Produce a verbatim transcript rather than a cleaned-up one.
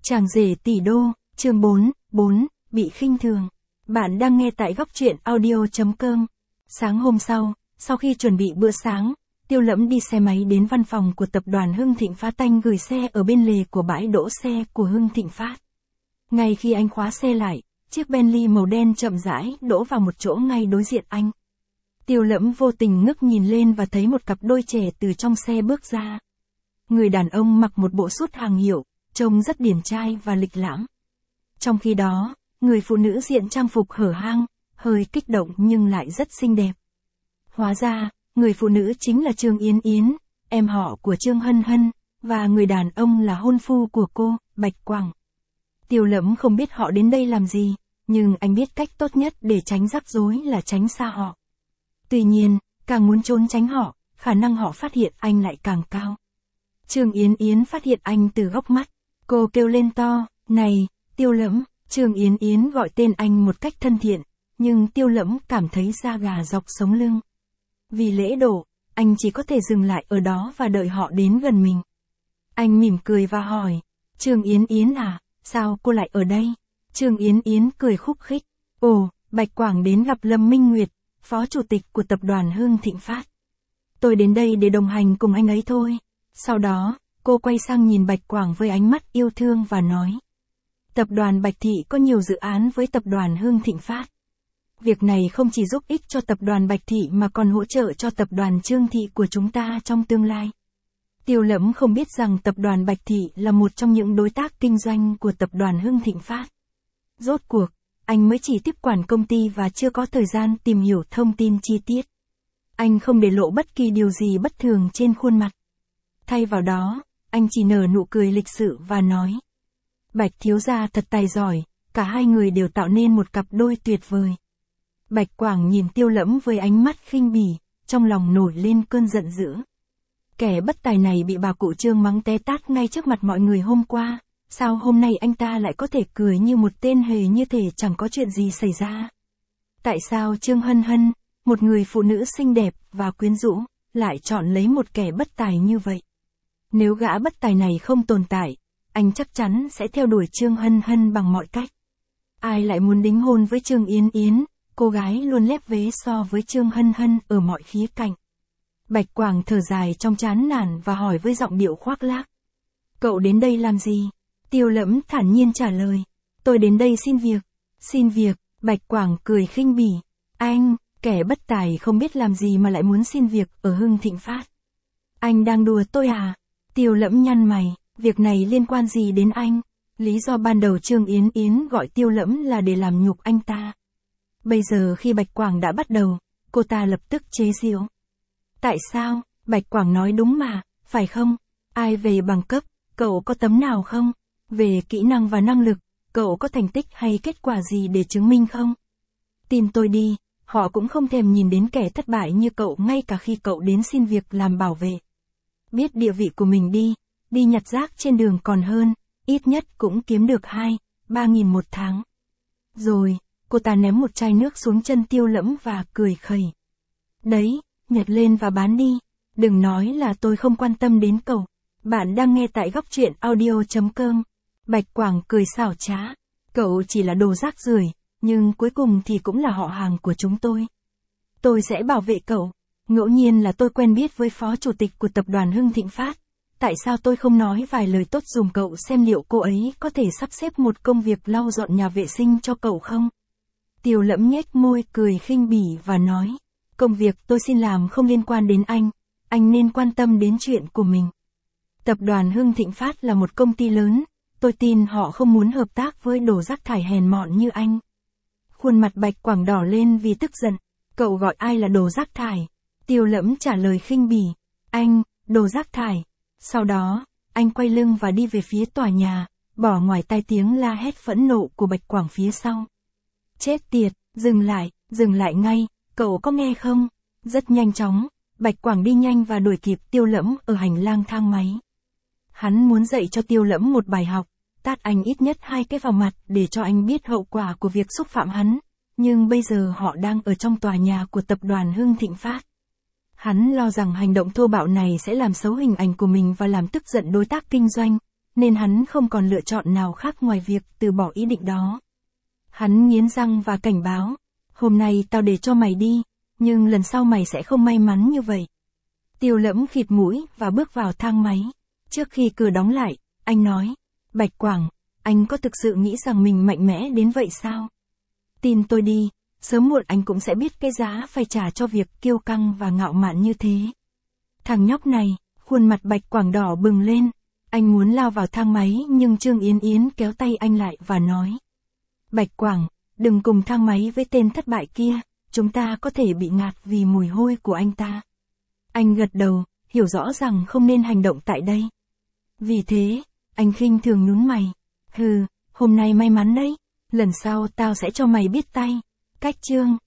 Chàng rể tỷ đô, chương bốn, bốn, bị khinh thường. Bạn đang nghe tại góc truyện audio chấm com. Sáng hôm sau, sau khi chuẩn bị bữa sáng, Tiêu Lẫm đi xe máy đến văn phòng của tập đoàn Hưng Thịnh Phát. Anh gửi xe ở bên lề của bãi đỗ xe của Hưng Thịnh Phát. Ngay khi anh khóa xe lại, chiếc Bentley màu đen chậm rãi đỗ vào một chỗ ngay đối diện anh. Tiêu Lẫm vô tình ngước nhìn lên và thấy một cặp đôi trẻ từ trong xe bước ra. Người đàn ông mặc một bộ sút hàng hiệu, trông rất điển trai và lịch lãm. Trong khi đó, người phụ nữ diện trang phục hở hang, hơi kích động nhưng lại rất xinh đẹp. Hóa ra, người phụ nữ chính là Trương Yến Yến, em họ của Trương Hân Hân, và người đàn ông là hôn phu của cô, Bạch Quảng. Tiêu Lẫm không biết họ đến đây làm gì, nhưng anh biết cách tốt nhất để tránh rắc rối là tránh xa họ. Tuy nhiên, càng muốn trốn tránh họ, khả năng họ phát hiện anh lại càng cao. Trương Yến Yến phát hiện anh từ góc mắt. Cô kêu lên to, này, Tiêu Lẫm. Trương Yến Yến gọi tên anh một cách thân thiện, nhưng Tiêu Lẫm cảm thấy da gà dọc sống lưng. Vì lễ độ, anh chỉ có thể dừng lại ở đó và đợi họ đến gần mình. Anh mỉm cười và hỏi, Trương Yến Yến à, sao cô lại ở đây? Trương Yến Yến cười khúc khích, ồ, Bạch Quảng đến gặp Lâm Minh Nguyệt, phó chủ tịch của tập đoàn Hưng Thịnh Phát. Tôi đến đây để đồng hành cùng anh ấy thôi. Sau đó, cô quay sang nhìn Bạch Quảng với ánh mắt yêu thương và nói. Tập đoàn Bạch Thị có nhiều dự án với tập đoàn Hưng Thịnh Phát. Việc này không chỉ giúp ích cho tập đoàn Bạch Thị mà còn hỗ trợ cho tập đoàn Trương Thị của chúng ta trong tương lai. Tiêu Lẫm không biết rằng tập đoàn Bạch Thị là một trong những đối tác kinh doanh của tập đoàn Hưng Thịnh Phát. Rốt cuộc, anh mới chỉ tiếp quản công ty và chưa có thời gian tìm hiểu thông tin chi tiết. Anh không để lộ bất kỳ điều gì bất thường trên khuôn mặt. Thay vào đó, anh chỉ nở nụ cười lịch sự và nói. Bạch thiếu gia thật tài giỏi, cả hai người đều tạo nên một cặp đôi tuyệt vời. Bạch Quảng nhìn Tiêu Lẫm với ánh mắt khinh bỉ, trong lòng nổi lên cơn giận dữ. Kẻ bất tài này bị bà cụ Trương mắng té tát ngay trước mặt mọi người hôm qua, sao hôm nay anh ta lại có thể cười như một tên hề như thể chẳng có chuyện gì xảy ra? Tại sao Trương Hân Hân, một người phụ nữ xinh đẹp và quyến rũ, lại chọn lấy một kẻ bất tài như vậy? Nếu gã bất tài này không tồn tại, anh chắc chắn sẽ theo đuổi Trương Hân Hân bằng mọi cách. Ai lại muốn đính hôn với Trương Yến Yến, cô gái luôn lép vế so với Trương Hân Hân ở mọi khía cạnh. Bạch Quảng thở dài trong chán nản và hỏi với giọng điệu khoác lác. Cậu đến đây làm gì? Tiêu Lẫm thản nhiên trả lời. Tôi đến đây xin việc. Xin việc, Bạch Quảng cười khinh bỉ. Anh, kẻ bất tài không biết làm gì mà lại muốn xin việc ở Hưng Thịnh Phát. Anh đang đùa tôi à? Tiêu Lẫm nhăn mày. Việc này liên quan gì đến anh? Lý do ban đầu Trương Yến Yến gọi Tiêu Lẫm là để làm nhục anh ta. Bây giờ khi Bạch Quảng đã bắt đầu, cô ta lập tức chế giễu. Tại sao? Bạch Quảng nói đúng mà, phải không? Ai về bằng cấp, cậu có tấm nào không? Về kỹ năng và năng lực, cậu có thành tích hay kết quả gì để chứng minh không? Tin tôi đi, họ cũng không thèm nhìn đến kẻ thất bại như cậu ngay cả khi cậu đến xin việc làm bảo vệ. Biết địa vị của mình đi. Đi nhặt rác trên đường còn hơn, ít nhất cũng kiếm được hai, ba nghìn một tháng. Rồi, cô ta ném một chai nước xuống chân Tiêu Lẫm và cười khẩy. Đấy, nhặt lên và bán đi, đừng nói là tôi không quan tâm đến cậu. Bạn đang nghe tại góc truyện audio chấm com. Bạch Quảng cười xảo trá. Cậu chỉ là đồ rác rưởi, nhưng cuối cùng thì cũng là họ hàng của chúng tôi. Tôi sẽ bảo vệ cậu. Ngẫu nhiên là tôi quen biết với phó chủ tịch của tập đoàn Hưng Thịnh Phát. Tại sao tôi không nói vài lời tốt dùm cậu xem liệu cô ấy có thể sắp xếp một công việc lau dọn nhà vệ sinh cho cậu không? Tiêu Lẫm nhếch môi cười khinh bỉ và nói, công việc tôi xin làm không liên quan đến anh, anh nên quan tâm đến chuyện của mình. Tập đoàn Hưng Thịnh Phát là một công ty lớn, tôi tin họ không muốn hợp tác với đồ rác thải hèn mọn như anh. Khuôn mặt Bạch Quảng đỏ lên vì tức giận, cậu gọi ai là đồ rác thải? Tiêu Lẫm trả lời khinh bỉ, anh, đồ rác thải. Sau đó, anh quay lưng và đi về phía tòa nhà, bỏ ngoài tai tiếng la hét phẫn nộ của Bạch Quảng phía sau. Chết tiệt, dừng lại, dừng lại ngay, cậu có nghe không? Rất nhanh chóng, Bạch Quảng đi nhanh và đuổi kịp Tiêu Lẫm ở hành lang thang máy. Hắn muốn dạy cho Tiêu Lẫm một bài học, tát anh ít nhất hai cái vào mặt để cho anh biết hậu quả của việc xúc phạm hắn. Nhưng bây giờ họ đang ở trong tòa nhà của tập đoàn Hưng Thịnh Phát. Hắn lo rằng hành động thô bạo này sẽ làm xấu hình ảnh của mình và làm tức giận đối tác kinh doanh, nên hắn không còn lựa chọn nào khác ngoài việc từ bỏ ý định đó. Hắn nghiến răng và cảnh báo, hôm nay tao để cho mày đi, nhưng lần sau mày sẽ không may mắn như vậy. Tiêu Lẫm khịt mũi và bước vào thang máy. Trước khi cửa đóng lại, anh nói, Bạch Quảng, anh có thực sự nghĩ rằng mình mạnh mẽ đến vậy sao? Tin tôi đi, sớm muộn anh cũng sẽ biết cái giá phải trả cho việc kiêu căng và ngạo mạn như thế. Thằng nhóc này, khuôn mặt Bạch Quảng đỏ bừng lên. Anh muốn lao vào thang máy nhưng Trương Yến Yến kéo tay anh lại và nói, Bạch Quảng, đừng cùng thang máy với tên thất bại kia, chúng ta có thể bị ngạt vì mùi hôi của anh ta. Anh gật đầu, hiểu rõ rằng không nên hành động tại đây. Vì thế, anh khinh thường nhún mày. Hừ, hôm nay may mắn đấy, lần sau tao sẽ cho mày biết tay. Cách chương